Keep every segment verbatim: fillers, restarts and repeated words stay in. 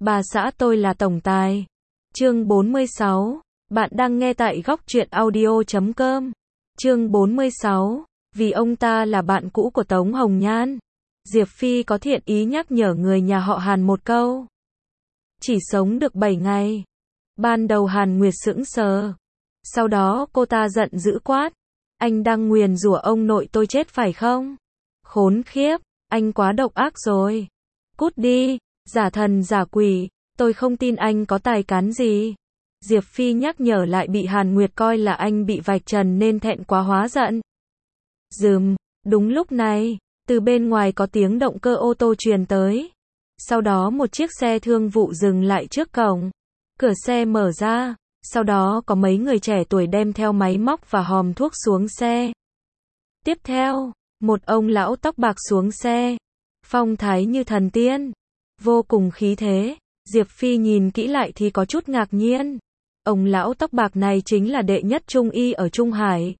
Bà xã tôi là tổng tài. Chương bốn mươi sáu. Bạn đang nghe tại góc truyện audio chấm com. Chương bốn mươi sáu. Vì ông ta là bạn cũ của Tống Hồng Nhan, Diệp Phi có thiện ý nhắc nhở người nhà họ Hàn một câu. Chỉ sống được bảy ngày. Ban đầu Hàn Nguyệt sững sờ. Sau đó cô ta giận dữ quát. Anh đang nguyền rủa ông nội tôi chết phải không? Khốn khiếp, anh quá độc ác rồi. Cút đi, giả thần giả quỷ, tôi không tin anh có tài cán gì. Diệp Phi nhắc nhở lại bị Hàn Nguyệt coi là anh bị vạch trần nên thẹn quá hóa giận. Dùm, đúng lúc này, từ bên ngoài có tiếng động cơ ô tô truyền tới. Sau đó một chiếc xe thương vụ dừng lại trước cổng. Cửa xe mở ra, sau đó có mấy người trẻ tuổi đem theo máy móc và hòm thuốc xuống xe. Tiếp theo, một ông lão tóc bạc xuống xe, phong thái như thần tiên, vô cùng khí thế. Diệp Phi nhìn kỹ lại thì có chút ngạc nhiên. Ông lão tóc bạc này chính là đệ nhất trung y ở Trung Hải.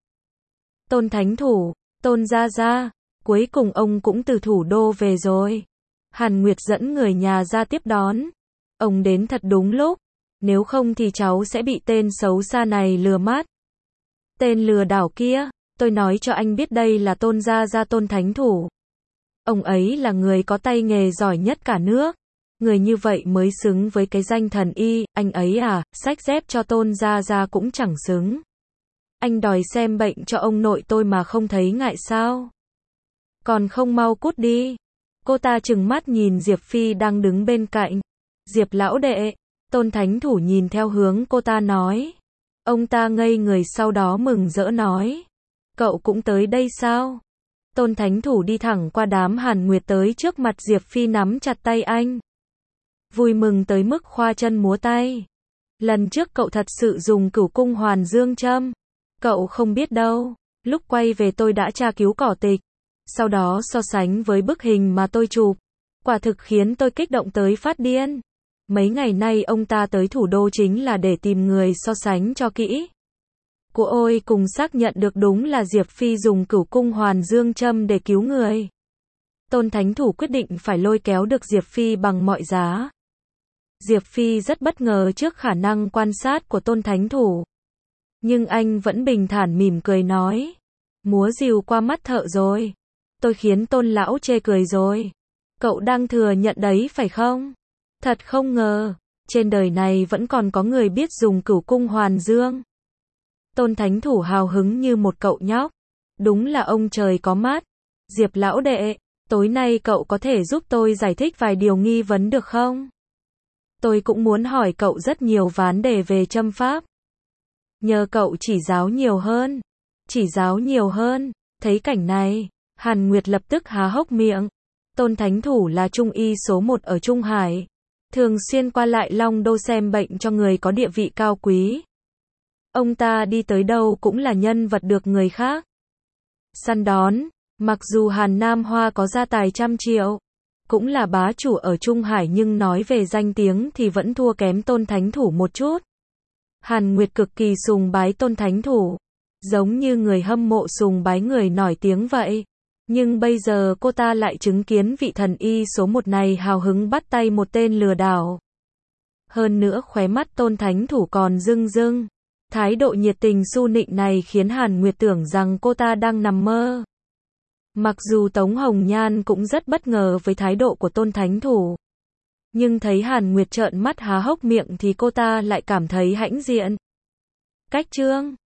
Tôn Thánh Thủ, Tôn Gia Gia, cuối cùng ông cũng từ thủ đô về rồi. Hàn Nguyệt dẫn người nhà ra tiếp đón. Ông đến thật đúng lúc, nếu không thì cháu sẽ bị tên xấu xa này lừa mắt. Tên lừa đảo kia, tôi nói cho anh biết đây là Tôn Gia Gia Tôn Thánh Thủ. Ông ấy là người có tay nghề giỏi nhất cả nước. Người như vậy mới xứng với cái danh thần y, anh ấy à, xách dép cho Tôn Gia Gia cũng chẳng xứng. Anh đòi xem bệnh cho ông nội tôi mà không thấy ngại sao? Còn không mau cút đi. Cô ta trừng mắt nhìn Diệp Phi đang đứng bên cạnh. Diệp lão đệ, Tôn Thánh Thủ nhìn theo hướng cô ta nói. Ông ta ngây người sau đó mừng rỡ nói. Cậu cũng tới đây sao? Tôn Thánh Thủ đi thẳng qua đám Hàn Nguyệt tới trước mặt Diệp Phi nắm chặt tay anh. Vui mừng tới mức khoa chân múa tay. Lần trước cậu thật sự dùng cửu cung hoàn dương châm. Cậu không biết đâu, lúc quay về tôi đã tra cứu cỏ tịch. Sau đó so sánh với bức hình mà tôi chụp. Quả thực khiến tôi kích động tới phát điên. Mấy ngày nay ông ta tới thủ đô chính là để tìm người so sánh cho kỹ. Cô ôi cùng xác nhận được đúng là Diệp Phi dùng cửu cung hoàn dương châm để cứu người. Tôn Thánh Thủ quyết định phải lôi kéo được Diệp Phi bằng mọi giá. Diệp Phi rất bất ngờ trước khả năng quan sát của Tôn Thánh Thủ. Nhưng anh vẫn bình thản mỉm cười nói. Múa rìu qua mắt thợ rồi. Tôi khiến Tôn lão chê cười rồi. Cậu đang thừa nhận đấy phải không? Thật không ngờ, trên đời này vẫn còn có người biết dùng cửu cung hoàn dương. Tôn Thánh Thủ hào hứng như một cậu nhóc. Đúng là ông trời có mắt. Diệp lão đệ, tối nay cậu có thể giúp tôi giải thích vài điều nghi vấn được không? Tôi cũng muốn hỏi cậu rất nhiều vấn đề về châm pháp. Nhờ cậu chỉ giáo nhiều hơn. Chỉ giáo nhiều hơn. Thấy cảnh này, Hàn Nguyệt lập tức há hốc miệng. Tôn Thánh Thủ là trung y số một ở Trung Hải. Thường xuyên qua lại Long Đô xem bệnh cho người có địa vị cao quý. Ông ta đi tới đâu cũng là nhân vật được người khác săn đón. Mặc dù Hàn Nam Hoa có gia tài trăm triệu, cũng là bá chủ ở Trung Hải nhưng nói về danh tiếng thì vẫn thua kém Tôn Thánh Thủ một chút. Hàn Nguyệt cực kỳ sùng bái Tôn Thánh Thủ, giống như người hâm mộ sùng bái người nổi tiếng vậy. Nhưng bây giờ cô ta lại chứng kiến vị thần y số một này hào hứng bắt tay một tên lừa đảo. Hơn nữa khóe mắt Tôn Thánh Thủ còn rưng rưng. Thái độ nhiệt tình su nịnh này khiến Hàn Nguyệt tưởng rằng cô ta đang nằm mơ. Mặc dù Tống Hồng Nhan cũng rất bất ngờ với thái độ của Tôn Thánh Thủ. Nhưng thấy Hàn Nguyệt trợn mắt há hốc miệng thì cô ta lại cảm thấy hãnh diện. Cách chương